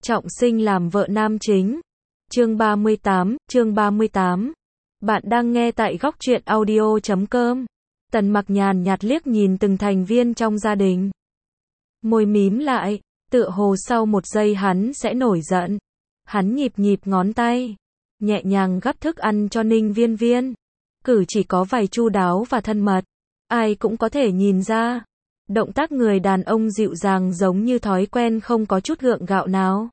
trọng sinh làm vợ nam chính. Chương 38. Bạn đang nghe tại góc truyện audio.com. Tần Mặc nhàn nhạt liếc nhìn từng thành viên trong gia đình. Môi mím lại, tựa hồ sau một giây hắn sẽ nổi giận. Hắn nhịp ngón tay, nhẹ nhàng gắp thức ăn cho Ninh Viên Viên. Cử chỉ có vài chu đáo và thân mật. Ai cũng có thể nhìn ra. Động tác người đàn ông dịu dàng giống như thói quen không có chút gượng gạo nào.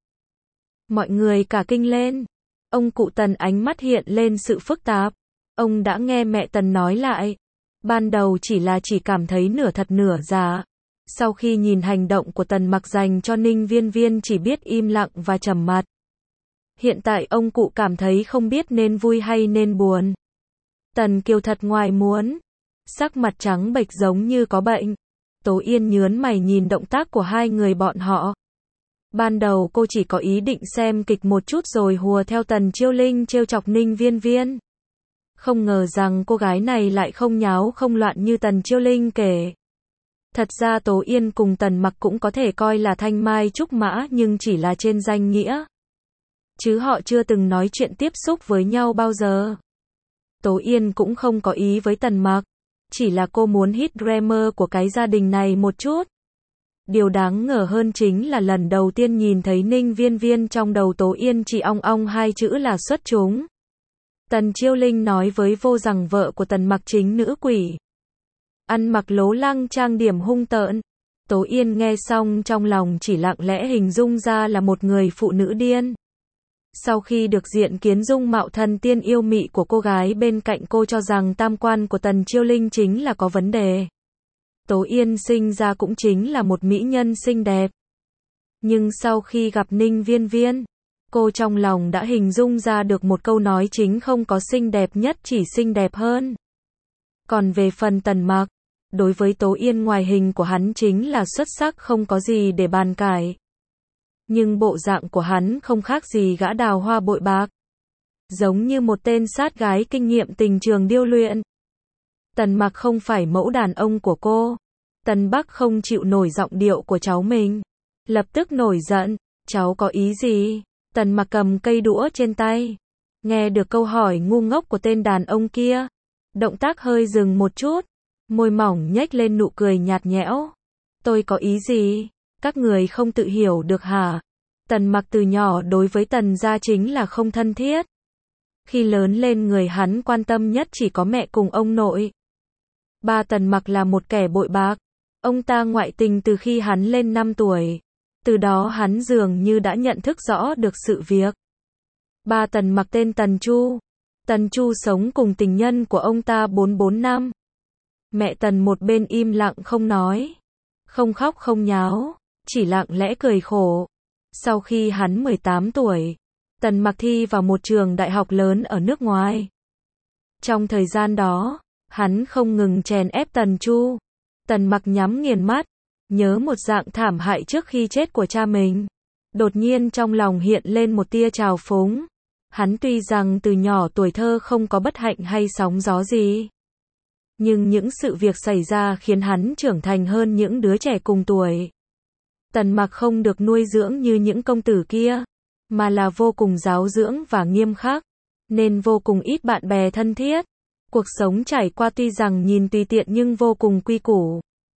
Mọi người cả kinh lên. Ông cụ Tần ánh mắt hiện lên sự phức tạp. Ông đã nghe mẹ Tần nói lại. Ban đầu chỉ cảm thấy nửa thật nửa giả. Sau khi nhìn hành động của Tần Mặc dành cho Ninh Viên Viên chỉ biết im lặng và trầm mặc. Hiện tại ông cụ cảm thấy không biết nên vui hay nên buồn. Tần Kiều thật ngoài muốn. Sắc mặt trắng bệch giống như có bệnh. Tố Yên nhớn mày nhìn động tác của hai người bọn họ. Ban đầu cô chỉ có ý định xem kịch một chút rồi hùa theo Tần Chiêu Linh trêu chọc Ninh Viên Viên. Không ngờ rằng cô gái này lại không nháo không loạn như Tần Chiêu Linh kể. Thật ra Tố Yên cùng Tần Mặc cũng có thể coi là thanh mai trúc mã nhưng chỉ là trên danh nghĩa. Chứ họ chưa từng nói chuyện tiếp xúc với nhau bao giờ. Tố Yên cũng không có ý với Tần Mặc. Chỉ là cô muốn hít drama của cái gia đình này một chút. Điều đáng ngờ hơn chính là lần đầu tiên nhìn thấy Ninh Viên Viên trong đầu Tố Yên chỉ ong ong hai chữ là xuất chúng. Tần Chiêu Linh nói với vô rằng vợ của Tần Mặc chính nữ quỷ. Ăn mặc lố lăng trang điểm hung tợn. Tố Yên nghe xong trong lòng chỉ lặng lẽ hình dung ra là một người phụ nữ điên. Sau khi được diện kiến dung mạo thần tiên yêu mị của cô gái bên cạnh cô cho rằng tam quan của Tần Chiêu Linh chính là có vấn đề. Tố Yên sinh ra cũng chính là một mỹ nhân xinh đẹp. Nhưng sau khi gặp Ninh Viên Viên, cô trong lòng đã hình dung ra được một câu nói chính không có xinh đẹp nhất chỉ xinh đẹp hơn. Còn về phần Tần Mặc, đối với Tố Yên ngoại hình của hắn chính là xuất sắc không có gì để bàn cãi. Nhưng bộ dạng của hắn không khác gì gã đào hoa bội bạc. Giống như một tên sát gái kinh nghiệm tình trường điêu luyện. Tần Mặc không phải mẫu đàn ông của cô. Tần Bắc không chịu nổi giọng điệu của cháu mình. Lập tức nổi giận. Cháu có ý gì? Tần Mặc cầm cây đũa trên tay. Nghe được câu hỏi ngu ngốc của tên đàn ông kia. Động tác hơi dừng một chút. Môi mỏng nhếch lên nụ cười nhạt nhẽo. Tôi có ý gì? Các người không tự hiểu được hả? Tần Mặc từ nhỏ đối với Tần gia chính là không thân thiết. Khi lớn lên người hắn quan tâm nhất chỉ có mẹ cùng ông nội. Ba Tần Mặc là một kẻ bội bạc. Ông ta ngoại tình từ khi hắn lên 5 tuổi. Từ đó hắn dường như đã nhận thức rõ được sự việc. Ba Tần Mặc tên Tần Chu. Tần Chu sống cùng tình nhân của ông ta 44 năm. Mẹ Tần một bên im lặng không nói. Không khóc không nháo. Chỉ lặng lẽ cười khổ. Sau khi hắn 18 tuổi, Tần Mặc thi vào một trường đại học lớn ở nước ngoài. Trong thời gian đó, hắn không ngừng chèn ép Tần Chu. Tần Mặc nhắm nghiền mắt, nhớ một dạng thảm hại trước khi chết của cha mình. Đột nhiên trong lòng hiện lên một tia trào phúng. Hắn tuy rằng từ nhỏ tuổi thơ không có bất hạnh hay sóng gió gì. Nhưng những sự việc xảy ra khiến hắn trưởng thành hơn những đứa trẻ cùng tuổi. Tần Mặc không được nuôi dưỡng như những công tử kia, mà là vô cùng giáo dưỡng và nghiêm khắc, nên vô cùng ít bạn bè thân thiết. Cuộc sống trải qua tuy rằng nhìn tùy tiện nhưng vô cùng quy củ.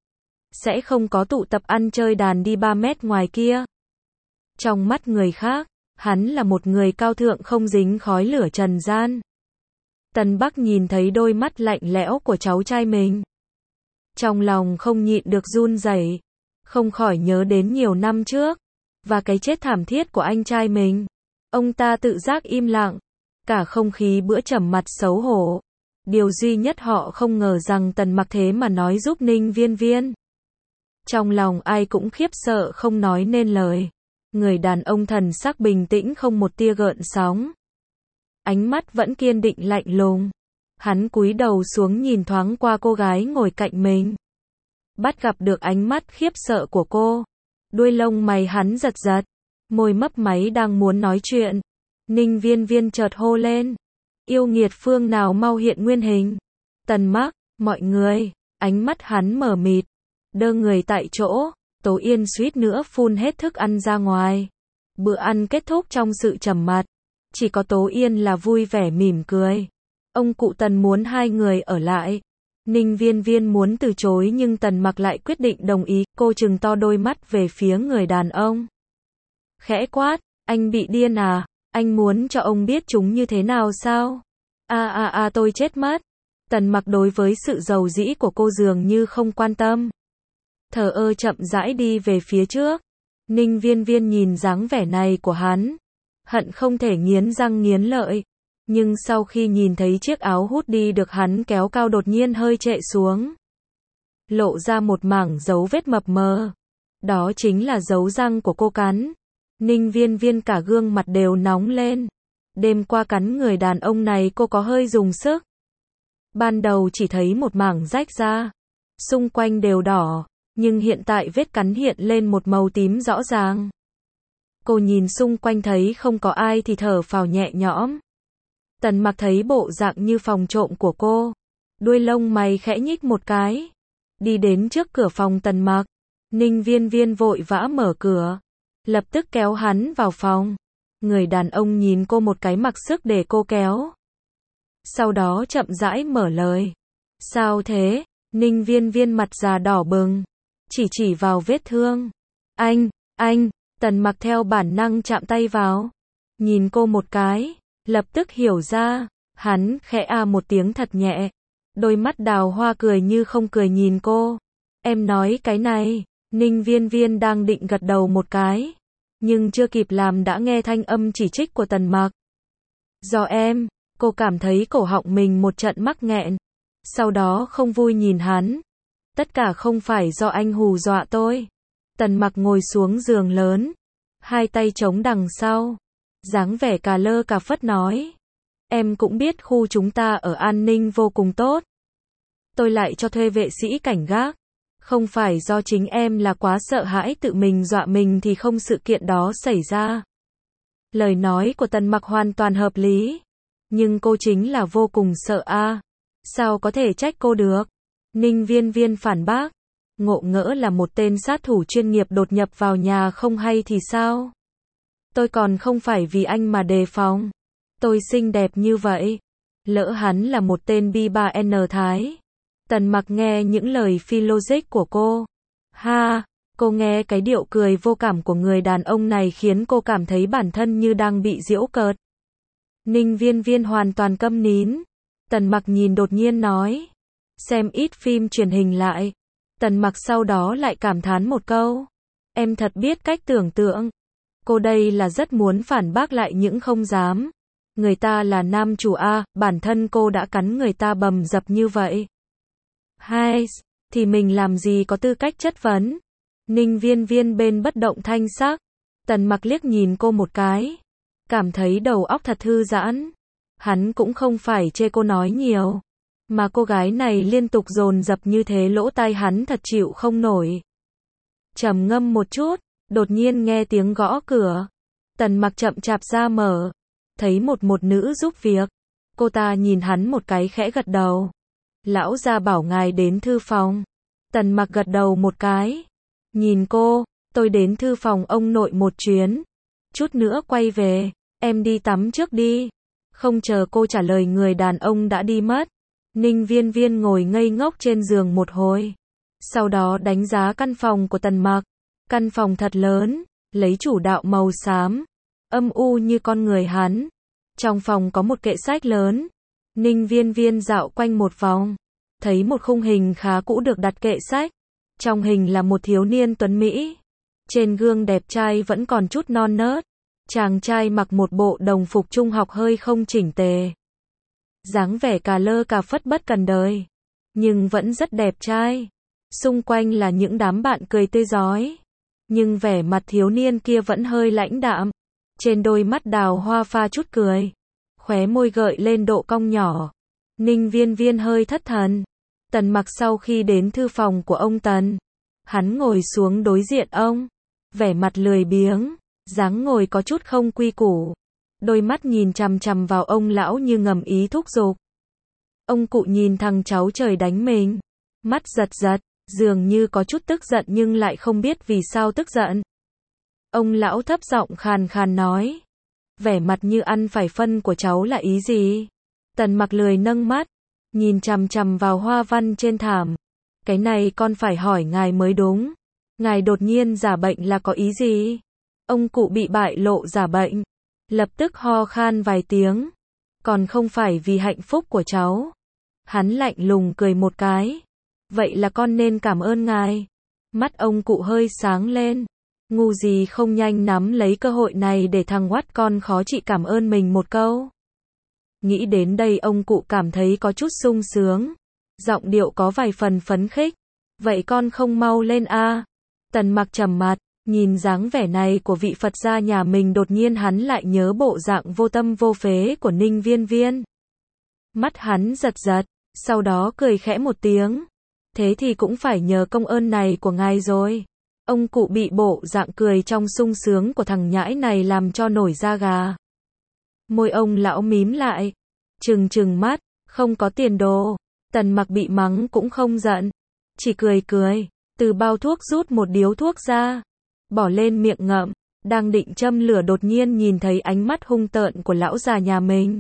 Sẽ không có tụ tập ăn chơi đàn đi 3 mét ngoài kia. Trong mắt người khác, hắn là một người cao thượng không dính khói lửa trần gian. Tần Bắc nhìn thấy đôi mắt lạnh lẽo của cháu trai mình. Trong lòng không nhịn được run rẩy. Không khỏi nhớ đến nhiều năm trước, và cái chết thảm thiết của anh trai mình. Ông ta tự giác im lặng, cả không khí bữa trầm mặt xấu hổ. Điều duy nhất họ không ngờ rằng Tần Mặc thế mà nói giúp Ninh Viên Viên. Trong lòng ai cũng khiếp sợ không nói nên lời. Người đàn ông thần sắc bình tĩnh không một tia gợn sóng. Ánh mắt vẫn kiên định lạnh lùng. Hắn cúi đầu xuống nhìn thoáng qua cô gái ngồi cạnh mình. Bắt gặp được ánh mắt khiếp sợ của cô. Đuôi lông mày hắn giật giật. Môi mấp máy đang muốn nói chuyện. Ninh Viên Viên chợt hô lên. Yêu nghiệt phương nào mau hiện nguyên hình. Tần Mặc, mọi người. Ánh mắt hắn mờ mịt. Đơ người tại chỗ. Tố Yên suýt nữa phun hết thức ăn ra ngoài. Bữa ăn kết thúc trong sự trầm mặc. Chỉ có Tố Yên là vui vẻ mỉm cười. Ông cụ Tần muốn hai người ở lại. Ninh Viên Viên muốn từ chối nhưng Tần Mặc lại quyết định đồng ý. Cô trừng to đôi mắt về phía người đàn ông. Khẽ quát, anh bị điên à? Anh muốn cho ông biết chúng như thế nào sao? Tôi chết mất. Tần Mặc đối với sự giàu dĩ của cô dường như không quan tâm. Thờ ơ chậm rãi đi về phía trước. Ninh Viên Viên nhìn dáng vẻ này của hắn, hận không thể nghiến răng nghiến lợi. Nhưng sau khi nhìn thấy chiếc áo hút đi được hắn kéo cao đột nhiên hơi trệ xuống, lộ ra một mảng dấu vết mập mờ. Đó chính là dấu răng của cô cắn. Ninh Viên Viên cả gương mặt đều nóng lên. Đêm qua cắn người đàn ông này cô có hơi dùng sức. Ban đầu chỉ thấy một mảng rách ra, xung quanh đều đỏ, nhưng hiện tại vết cắn hiện lên một màu tím rõ ràng. Cô nhìn xung quanh thấy không có ai thì thở phào nhẹ nhõm. Tần Mặc thấy bộ dạng như phòng trộm của cô, đuôi lông mày khẽ nhích một cái, đi đến trước cửa phòng Tần Mặc. Ninh Viên Viên vội vã mở cửa, lập tức kéo hắn vào phòng. Người đàn ông nhìn cô một cái mặc sức để cô kéo. Sau đó chậm rãi mở lời. Sao thế? Ninh Viên Viên mặt già đỏ bừng, chỉ vào vết thương. Anh, Tần Mặc theo bản năng chạm tay vào. Nhìn cô một cái, lập tức hiểu ra. Hắn khẽ một tiếng thật nhẹ. Đôi mắt đào hoa cười như không cười nhìn cô. Em nói cái này. Ninh Viên Viên đang định gật đầu một cái, nhưng chưa kịp làm đã nghe thanh âm chỉ trích của Tần Mặc. Do em, cô cảm thấy cổ họng mình một trận mắc nghẹn. Sau đó không vui nhìn hắn. Tất cả không phải do anh hù dọa tôi. Tần Mặc ngồi xuống giường lớn, hai tay chống đằng sau, dáng vẻ cà lơ cà phất nói. Em cũng biết khu chúng ta ở an ninh vô cùng tốt. Tôi lại cho thuê vệ sĩ cảnh gác. Không phải do chính em là quá sợ hãi tự mình dọa mình thì không sự kiện đó xảy ra. Lời nói của Tần Mặc hoàn toàn hợp lý. Nhưng cô chính là vô cùng sợ Sao có thể trách cô được? Ninh Viên Viên phản bác. Ngộ ngỡ là một tên sát thủ chuyên nghiệp đột nhập vào nhà không hay thì sao? Tôi còn không phải vì anh mà đề phòng. Tôi xinh đẹp như vậy. Lỡ hắn là một tên B3N Thái. Tần Mặc nghe những lời phi logic của cô. Cô nghe cái điệu cười vô cảm của người đàn ông này khiến cô cảm thấy bản thân như đang bị giễu cợt. Ninh Viên Viên hoàn toàn câm nín. Tần Mặc nhìn đột nhiên nói. Xem ít phim truyền hình lại. Tần Mặc sau đó lại cảm thán một câu. Em thật biết cách tưởng tượng. Cô đây là rất muốn phản bác lại những không dám. Người ta là nam chủ bản thân cô đã cắn người ta bầm dập như vậy. Thì mình làm gì có tư cách chất vấn. Ninh Viên Viên bên bất động thanh sắc. Tần Mặc liếc nhìn cô một cái, cảm thấy đầu óc thật thư giãn. Hắn cũng không phải chê cô nói nhiều, mà cô gái này liên tục dồn dập như thế lỗ tai hắn thật chịu không nổi. Trầm ngâm một chút, đột nhiên nghe tiếng gõ cửa. Tần Mặc chậm chạp ra mở, thấy một nữ giúp việc. Cô ta nhìn hắn một cái khẽ gật đầu. Lão gia bảo ngài đến thư phòng. Tần Mặc gật đầu một cái. Nhìn cô, tôi đến thư phòng ông nội một chuyến. Chút nữa quay về, em đi tắm trước đi. Không chờ cô trả lời người đàn ông đã đi mất. Ninh Viên Viên ngồi ngây ngốc trên giường một hồi. Sau đó đánh giá căn phòng của Tần Mặc. Căn phòng thật lớn, lấy chủ đạo màu xám, âm u như con người hắn. Trong phòng có một kệ sách lớn. Ninh Viên Viên dạo quanh một vòng, thấy một khung hình khá cũ được đặt kệ sách. Trong hình là một thiếu niên tuấn Mỹ. Trên gương đẹp trai vẫn còn chút non nớt. Chàng trai mặc một bộ đồng phục trung học hơi không chỉnh tề. Dáng vẻ cà lơ cà phất bất cần đời. Nhưng vẫn rất đẹp trai. Xung quanh là những đám bạn cười tươi rói. Nhưng vẻ mặt thiếu niên kia vẫn hơi lãnh đạm. Trên đôi mắt đào hoa pha chút cười. Khóe môi gợi lên độ cong nhỏ. Ninh Viên Viên hơi thất thần. Tần Mặc sau khi đến thư phòng của ông Tần, hắn ngồi xuống đối diện ông, vẻ mặt lười biếng, dáng ngồi có chút không quy củ, đôi mắt nhìn chằm chằm vào ông lão như ngầm ý thúc giục. Ông cụ nhìn thằng cháu trời đánh mình, mắt giật giật, dường như có chút tức giận nhưng lại không biết vì sao tức giận. Ông lão thấp giọng khàn khàn nói. Vẻ mặt như ăn phải phân của cháu là ý gì? Tần Mặc lười nâng mắt, nhìn chằm chằm vào hoa văn trên thảm. Cái này con phải hỏi ngài mới đúng. Ngài đột nhiên giả bệnh là có ý gì? Ông cụ bị bại lộ giả bệnh, lập tức ho khan vài tiếng. Còn không phải vì hạnh phúc của cháu. Hắn lạnh lùng cười một cái. Vậy là con nên cảm ơn ngài. Mắt ông cụ hơi sáng lên. Ngu gì không nhanh nắm lấy cơ hội này để thằng oát con khó trị cảm ơn mình một câu. Nghĩ đến đây ông cụ cảm thấy có chút sung sướng. Giọng điệu có vài phần phấn khích. Vậy con không mau lên a? Tần Mặc trầm mặt, nhìn dáng vẻ này của vị Phật gia nhà mình, đột nhiên hắn lại nhớ bộ dạng vô tâm vô phế của Ninh Viên Viên. Mắt hắn giật giật, sau đó cười khẽ một tiếng. Thế thì cũng phải nhờ công ơn này của ngài rồi. Ông cụ bị bộ dạng cười trong sung sướng của thằng nhãi này làm cho nổi da gà. Môi ông lão mím lại, trừng trừng mắt, không có tiền đồ. Tần Mặc bị mắng cũng không giận, chỉ cười cười, từ bao thuốc rút một điếu thuốc ra, bỏ lên miệng ngậm, đang định châm lửa đột nhiên nhìn thấy ánh mắt hung tợn của lão già nhà mình.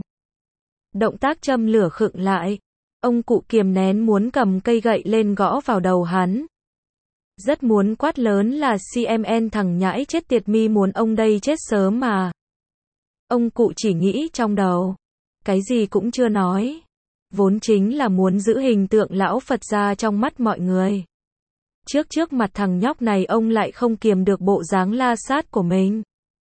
Động tác châm lửa khựng lại, ông cụ kiềm nén muốn cầm cây gậy lên gõ vào đầu hắn. Rất muốn quát lớn là CMN thằng nhãi chết tiệt mi muốn ông đây chết sớm mà. Ông cụ chỉ nghĩ trong đầu, cái gì cũng chưa nói. Vốn chính là muốn giữ hình tượng lão Phật gia trong mắt mọi người. Trước mặt thằng nhóc này ông lại không kiềm được bộ dáng la sát của mình.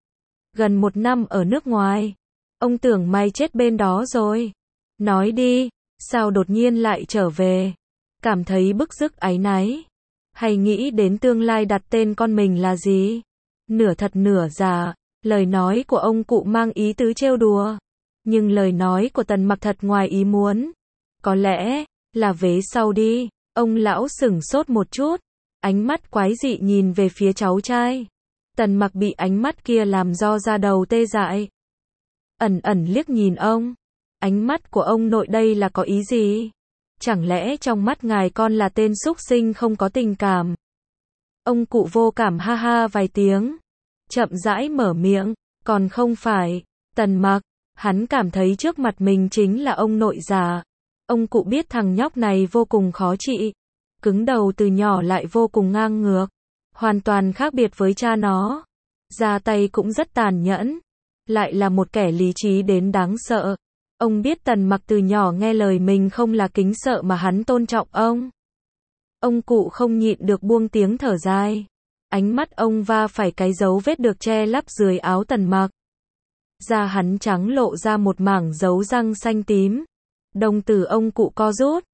Gần 1 năm ở nước ngoài, ông tưởng mày chết bên đó rồi. Nói đi, sao đột nhiên lại trở về? Cảm thấy bức rứt áy náy? Hay nghĩ đến tương lai đặt tên con mình là gì? Nửa thật nửa giả, lời nói của ông cụ mang ý tứ trêu đùa. Nhưng lời nói của Tần Mặc thật ngoài ý muốn. Có lẽ là vế sau đi. Ông lão sửng sốt một chút, ánh mắt quái dị nhìn về phía cháu trai. Tần Mặc bị ánh mắt kia làm do da đầu tê dại. Ẩn ẩn liếc nhìn ông. Ánh mắt của ông nội đây là có ý gì? Chẳng lẽ trong mắt ngài con là tên súc sinh không có tình cảm? Ông cụ vô cảm ha ha vài tiếng, chậm rãi mở miệng, còn không phải. Tần Mặc, hắn cảm thấy trước mặt mình chính là ông nội già. Ông cụ biết thằng nhóc này vô cùng khó trị, cứng đầu từ nhỏ lại vô cùng ngang ngược, hoàn toàn khác biệt với cha nó. Ra tay cũng rất tàn nhẫn, lại là một kẻ lý trí đến đáng sợ. Ông biết Tần Mặc từ nhỏ nghe lời mình không là kính sợ mà hắn tôn trọng ông. Ông cụ không nhịn được buông tiếng thở dài. Ánh mắt ông va phải cái dấu vết được che lấp dưới áo Tần Mặc. Da hắn trắng lộ ra một mảng dấu răng xanh tím. Đồng tử ông cụ co rút.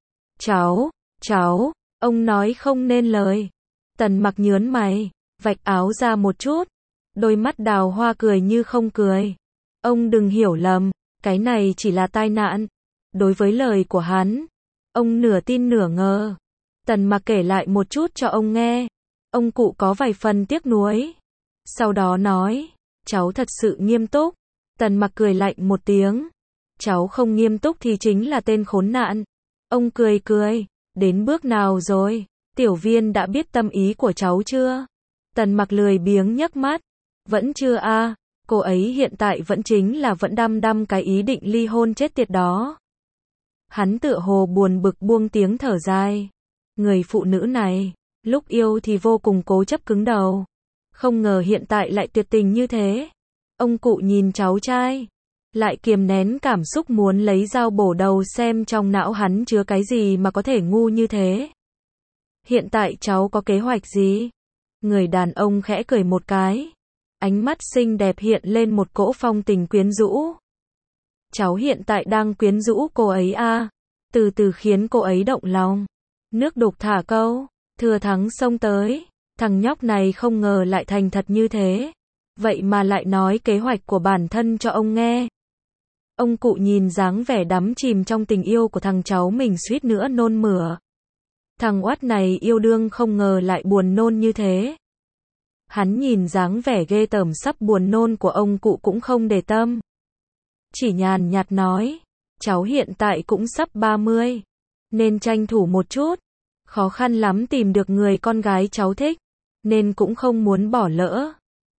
Cháu, ông nói không nên lời. Tần Mặc nhớn mày, vạch áo ra một chút. Đôi mắt đào hoa cười như không cười. Ông đừng hiểu lầm, cái này chỉ là tai nạn. Đối với lời của hắn, ông nửa tin nửa ngờ. Tần Mặc kể lại một chút cho ông nghe. Ông cụ có vài phần tiếc nuối. Sau đó nói, cháu thật sự nghiêm túc. Tần Mặc cười lạnh một tiếng. Cháu không nghiêm túc thì chính là tên khốn nạn. Ông cười cười, đến bước nào rồi? Tiểu Viên đã biết tâm ý của cháu chưa? Tần Mặc lười biếng nhấc mắt. Vẫn chưa a. Cô ấy hiện tại vẫn vẫn đăm đăm cái ý định ly hôn chết tiệt đó. Hắn tựa hồ buồn bực buông tiếng thở dài. Người phụ nữ này, lúc yêu thì vô cùng cố chấp cứng đầu. Không ngờ hiện tại lại tuyệt tình như thế. Ông cụ nhìn cháu trai, lại kiềm nén cảm xúc muốn lấy dao bổ đầu xem trong não hắn chứa cái gì mà có thể ngu như thế. Hiện tại cháu có kế hoạch gì? Người đàn ông khẽ cười một cái. Ánh mắt xinh đẹp hiện lên một cỗ phong tình quyến rũ. Cháu hiện tại đang quyến rũ cô ấy a. Từ từ khiến cô ấy động lòng. Nước đục thả câu, thừa thắng xông tới. Thằng nhóc này không ngờ lại thành thật như thế. Vậy mà lại nói kế hoạch của bản thân cho ông nghe. Ông cụ nhìn dáng vẻ đắm chìm trong tình yêu của thằng cháu mình suýt nữa nôn mửa. Thằng oát này yêu đương không ngờ lại buồn nôn như thế. Hắn nhìn dáng vẻ ghê tởm sắp buồn nôn của ông cụ cũng không để tâm. Chỉ nhàn nhạt nói, cháu hiện tại cũng sắp 30, nên tranh thủ một chút. Khó khăn lắm tìm được người con gái cháu thích, nên cũng không muốn bỏ lỡ.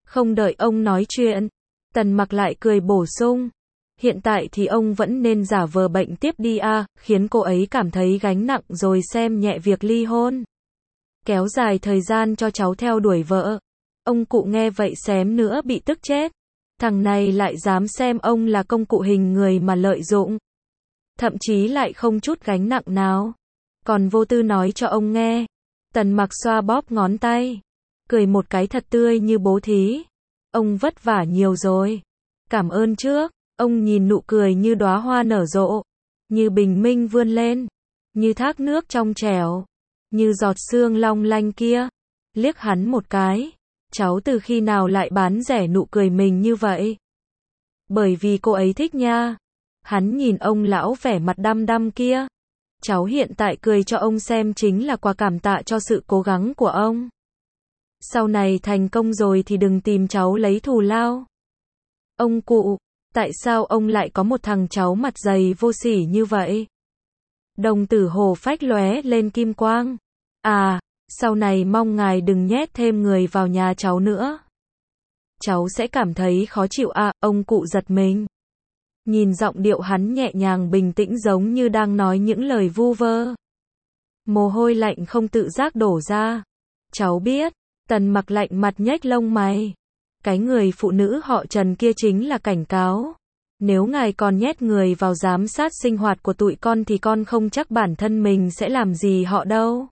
Không đợi ông nói chuyện, Tần Mặc lại cười bổ sung. Hiện tại thì ông vẫn nên giả vờ bệnh tiếp đi a, khiến cô ấy cảm thấy gánh nặng rồi xem nhẹ việc ly hôn. Kéo dài thời gian cho cháu theo đuổi vợ. Ông cụ nghe vậy xém nữa bị tức chết. Thằng này lại dám xem ông là công cụ hình người mà lợi dụng. Thậm chí lại không chút gánh nặng nào. Còn vô tư nói cho ông nghe. Tần Mặc xoa bóp ngón tay. Cười một cái thật tươi như bố thí. Ông vất vả nhiều rồi. Cảm ơn trước. Ông nhìn nụ cười như đóa hoa nở rộ. Như bình minh vươn lên. Như thác nước trong trẻo. Như giọt sương long lanh kia. Liếc hắn một cái. Cháu từ khi nào lại bán rẻ nụ cười mình như vậy? Bởi vì cô ấy thích nha. Hắn nhìn ông lão vẻ mặt đăm đăm kia. Cháu hiện tại cười cho ông xem chính là quà cảm tạ cho sự cố gắng của ông. Sau này thành công rồi thì đừng tìm cháu lấy thù lao. Ông cụ, tại sao ông lại có một thằng cháu mặt dày vô sỉ như vậy? Đồng tử Hồ Phách lóe lên kim quang. À, sau này mong ngài đừng nhét thêm người vào nhà cháu nữa. Cháu sẽ cảm thấy khó chịu à, ông cụ giật mình. Nhìn giọng điệu hắn nhẹ nhàng bình tĩnh giống như đang nói những lời vu vơ. Mồ hôi lạnh không tự giác đổ ra. Cháu biết. Tần Mặc lạnh mặt nhếch lông mày. Cái người phụ nữ họ Trần kia chính là cảnh cáo. Nếu ngài còn nhét người vào giám sát sinh hoạt của tụi con thì con không chắc bản thân mình sẽ làm gì họ đâu.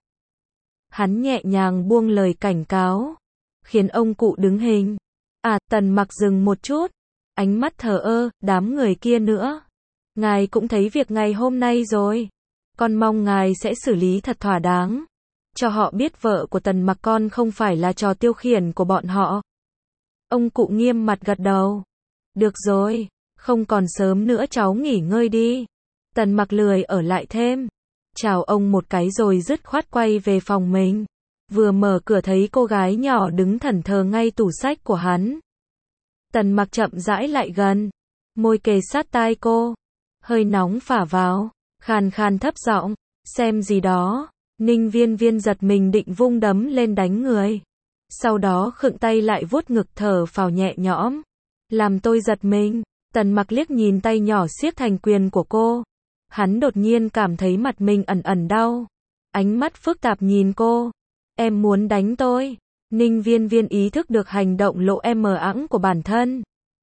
Hắn nhẹ nhàng buông lời cảnh cáo. Khiến ông cụ đứng hình. À, Tần Mặc dừng một chút. Ánh mắt thờ ơ, đám người kia nữa. Ngài cũng thấy việc ngày hôm nay rồi. Con mong ngài sẽ xử lý thật thỏa đáng. Cho họ biết vợ của Tần Mặc con không phải là trò tiêu khiển của bọn họ. Ông cụ nghiêm mặt gật đầu. Được rồi, không còn sớm nữa cháu nghỉ ngơi đi. Tần Mặc lười ở lại thêm. Chào ông một cái rồi dứt khoát quay về phòng mình. Vừa mở cửa thấy cô gái nhỏ đứng thẫn thờ ngay tủ sách của hắn. Tần Mặc chậm rãi lại gần. Môi kề sát tai cô. Hơi nóng phả vào. Khàn khàn thấp giọng. Xem gì đó. Ninh Viên Viên giật mình định vung đấm lên đánh người. Sau đó khựng tay lại vuốt ngực thở phào nhẹ nhõm. Làm tôi giật mình. Tần Mặc liếc nhìn tay nhỏ siết thành quyền của cô. Hắn đột nhiên cảm thấy mặt mình ẩn ẩn đau. Ánh mắt phức tạp nhìn cô. Em muốn đánh tôi. Ninh Viên Viên ý thức được hành động lộ mờ ẵng của bản thân.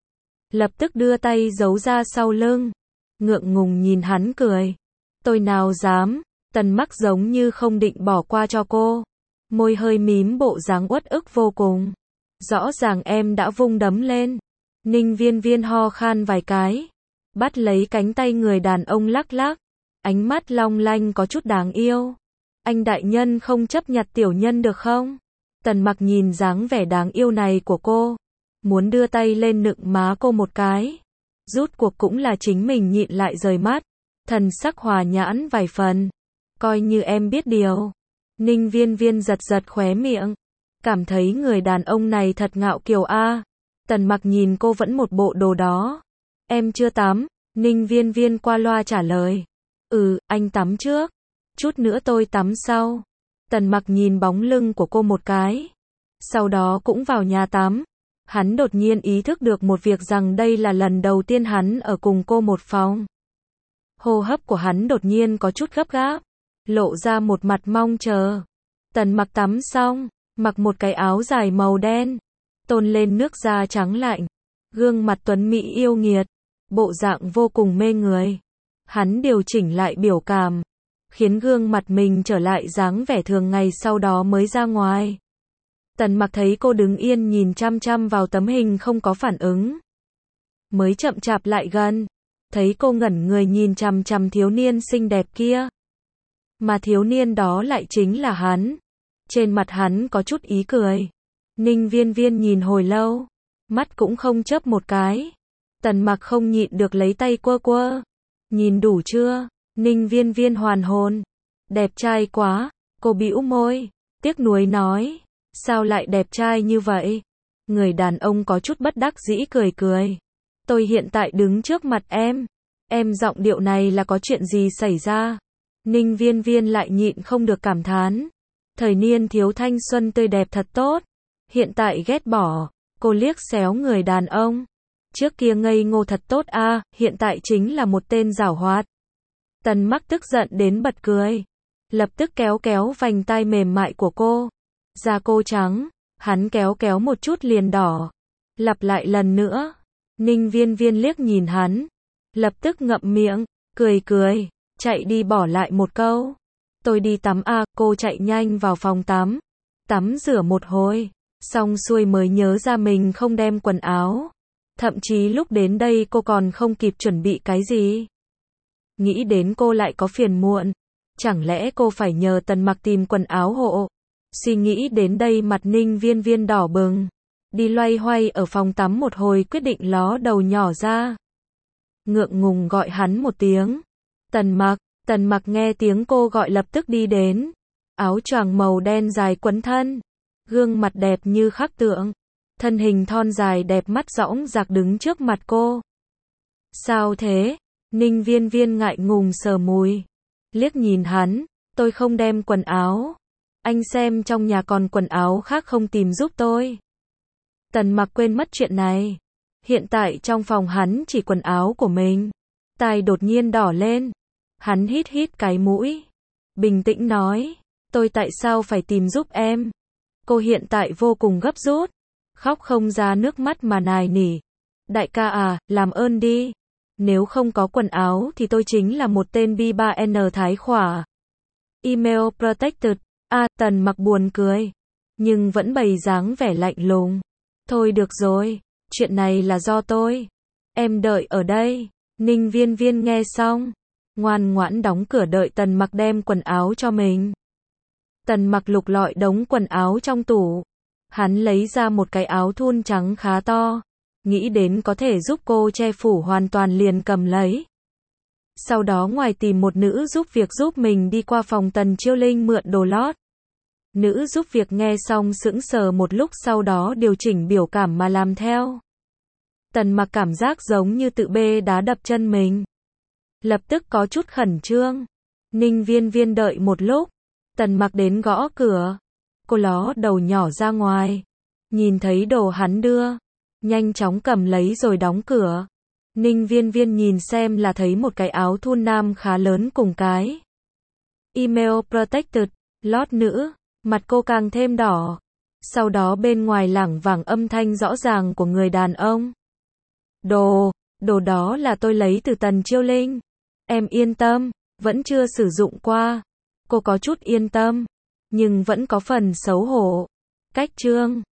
Lập tức đưa tay giấu ra sau lưng. Ngượng ngùng nhìn hắn cười. Tôi nào dám. Tần Mặc giống như không định bỏ qua cho cô. Môi hơi mím bộ dáng uất ức vô cùng. Rõ ràng em đã vung đấm lên. Ninh Viên Viên ho khan vài cái. Bắt lấy cánh tay người đàn ông lắc lắc. Ánh mắt long lanh có chút đáng yêu. Anh đại nhân không chấp nhặt tiểu nhân được không? Tần Mặc nhìn dáng vẻ đáng yêu này của cô. Muốn đưa tay lên nựng má cô một cái. Rút cuộc cũng là chính mình nhịn lại rời mắt. Thần sắc hòa nhãn vài phần. Coi như em biết điều. Ninh Viên Viên giật giật khóe miệng. Cảm thấy người đàn ông này thật ngạo kiều a. Tần Mặc nhìn cô vẫn một bộ đồ đó. Em chưa tắm. Ninh Viên Viên qua loa trả lời. Anh tắm trước. Chút nữa tôi tắm sau. Tần Mặc nhìn bóng lưng của cô một cái. Sau đó cũng vào nhà tắm. Hắn đột nhiên ý thức được một việc rằng đây là lần đầu tiên hắn ở cùng cô một phòng. Hô hấp của hắn đột nhiên có chút gấp gáp. Lộ ra một mặt mong chờ. Tần Mặc tắm xong. Mặc một cái áo dài màu đen. Tôn lên nước da trắng lạnh. Gương mặt tuấn mỹ yêu nghiệt. Bộ dạng vô cùng mê người. Hắn điều chỉnh lại biểu cảm. Khiến gương mặt mình trở lại dáng vẻ thường ngày sau đó mới ra ngoài. Tần Mặc thấy cô đứng yên nhìn chăm chăm vào tấm hình không có phản ứng. Mới chậm chạp lại gần. Thấy cô ngẩn người nhìn chằm chằm thiếu niên xinh đẹp kia. Mà thiếu niên đó lại chính là hắn. Trên mặt hắn có chút ý cười. Ninh Viên Viên nhìn hồi lâu. Mắt cũng không chớp một cái. Tần Mặc không nhịn được lấy tay quơ quơ. Nhìn đủ chưa? Ninh Viên Viên hoàn hồn. Đẹp trai quá. Cô bĩu môi. Tiếc nuối nói. Sao lại đẹp trai như vậy? Người đàn ông có chút bất đắc dĩ cười cười. Tôi hiện tại đứng trước mặt em. Em giọng điệu này là có chuyện gì xảy ra? Ninh Viên Viên lại nhịn không được cảm thán. Thời niên thiếu thanh xuân tươi đẹp thật tốt. Hiện tại ghét bỏ. Cô liếc xéo người đàn ông. Trước kia ngây ngô thật tốt a, hiện tại chính là một tên giảo hoạt. Tần Mặc tức giận đến bật cười. Lập tức kéo kéo vành tai mềm mại của cô. Da cô trắng, hắn kéo kéo một chút liền đỏ. Lặp lại lần nữa. Ninh Viên Viên liếc nhìn hắn. Lập tức ngậm miệng, cười cười, chạy đi bỏ lại một câu. Tôi đi tắm a, cô chạy nhanh vào phòng tắm. Tắm rửa một hồi, xong xuôi mới nhớ ra mình không đem quần áo. Thậm chí lúc đến đây cô còn không kịp chuẩn bị cái gì. Nghĩ đến cô lại có phiền muộn. Chẳng lẽ cô phải nhờ Tần Mặc tìm quần áo hộ? Suy nghĩ đến đây mặt Ninh Viên Viên đỏ bừng. Đi loay hoay ở phòng tắm một hồi quyết định ló đầu nhỏ ra. Ngượng ngùng gọi hắn một tiếng. Tần Mặc nghe tiếng cô gọi lập tức đi đến. Áo choàng màu đen dài quấn thân. Gương mặt đẹp như khắc tượng. Thân hình thon dài đẹp mắt dõng dạc đứng trước mặt cô. Sao thế? Ninh Viên Viên ngại ngùng sờ mùi. Liếc nhìn hắn, tôi không đem quần áo. Anh xem trong nhà còn quần áo khác không tìm giúp tôi. Tần Mặc quên mất chuyện này. Hiện tại trong phòng hắn chỉ quần áo của mình. Tai đột nhiên đỏ lên. Hắn hít hít cái mũi. Bình tĩnh nói. Tôi tại sao phải tìm giúp em? Cô hiện tại vô cùng gấp rút. Khóc không ra nước mắt mà nài nỉ. Đại ca à, làm ơn đi. Nếu không có quần áo thì tôi chính là một tên B3N thái khỏa. Email protected. Tần Mặc buồn cười. Nhưng vẫn bày dáng vẻ lạnh lùng. Thôi được rồi. Chuyện này là do tôi. Em đợi ở đây. Ninh Viên Viên nghe xong. Ngoan ngoãn đóng cửa đợi Tần Mặc đem quần áo cho mình. Tần Mặc lục lọi đống quần áo trong tủ. Hắn lấy ra một cái áo thun trắng khá to. Nghĩ đến có thể giúp cô che phủ hoàn toàn liền cầm lấy. Sau đó ngoài tìm một nữ giúp việc giúp mình đi qua phòng Tần Chiêu Linh mượn đồ lót. Nữ giúp việc nghe xong sững sờ một lúc sau đó điều chỉnh biểu cảm mà làm theo. Tần Mặc cảm giác giống như tự bê đá đập chân mình. Lập tức có chút khẩn trương. Ninh Viên Viên đợi một lúc. Tần Mặc đến gõ cửa. Cô ló đầu nhỏ ra ngoài. Nhìn thấy đồ hắn đưa. Nhanh chóng cầm lấy rồi đóng cửa. Ninh Viên Viên nhìn xem là thấy một cái áo thun nam khá lớn cùng cái email protected, lót nữ. Mặt cô càng thêm đỏ. Sau đó bên ngoài lảng vảng âm thanh rõ ràng của người đàn ông. Đồ đó là tôi lấy từ Tần Chiêu Linh. Em yên tâm, vẫn chưa sử dụng qua. Cô có chút yên tâm, nhưng vẫn có phần xấu hổ. Cách chương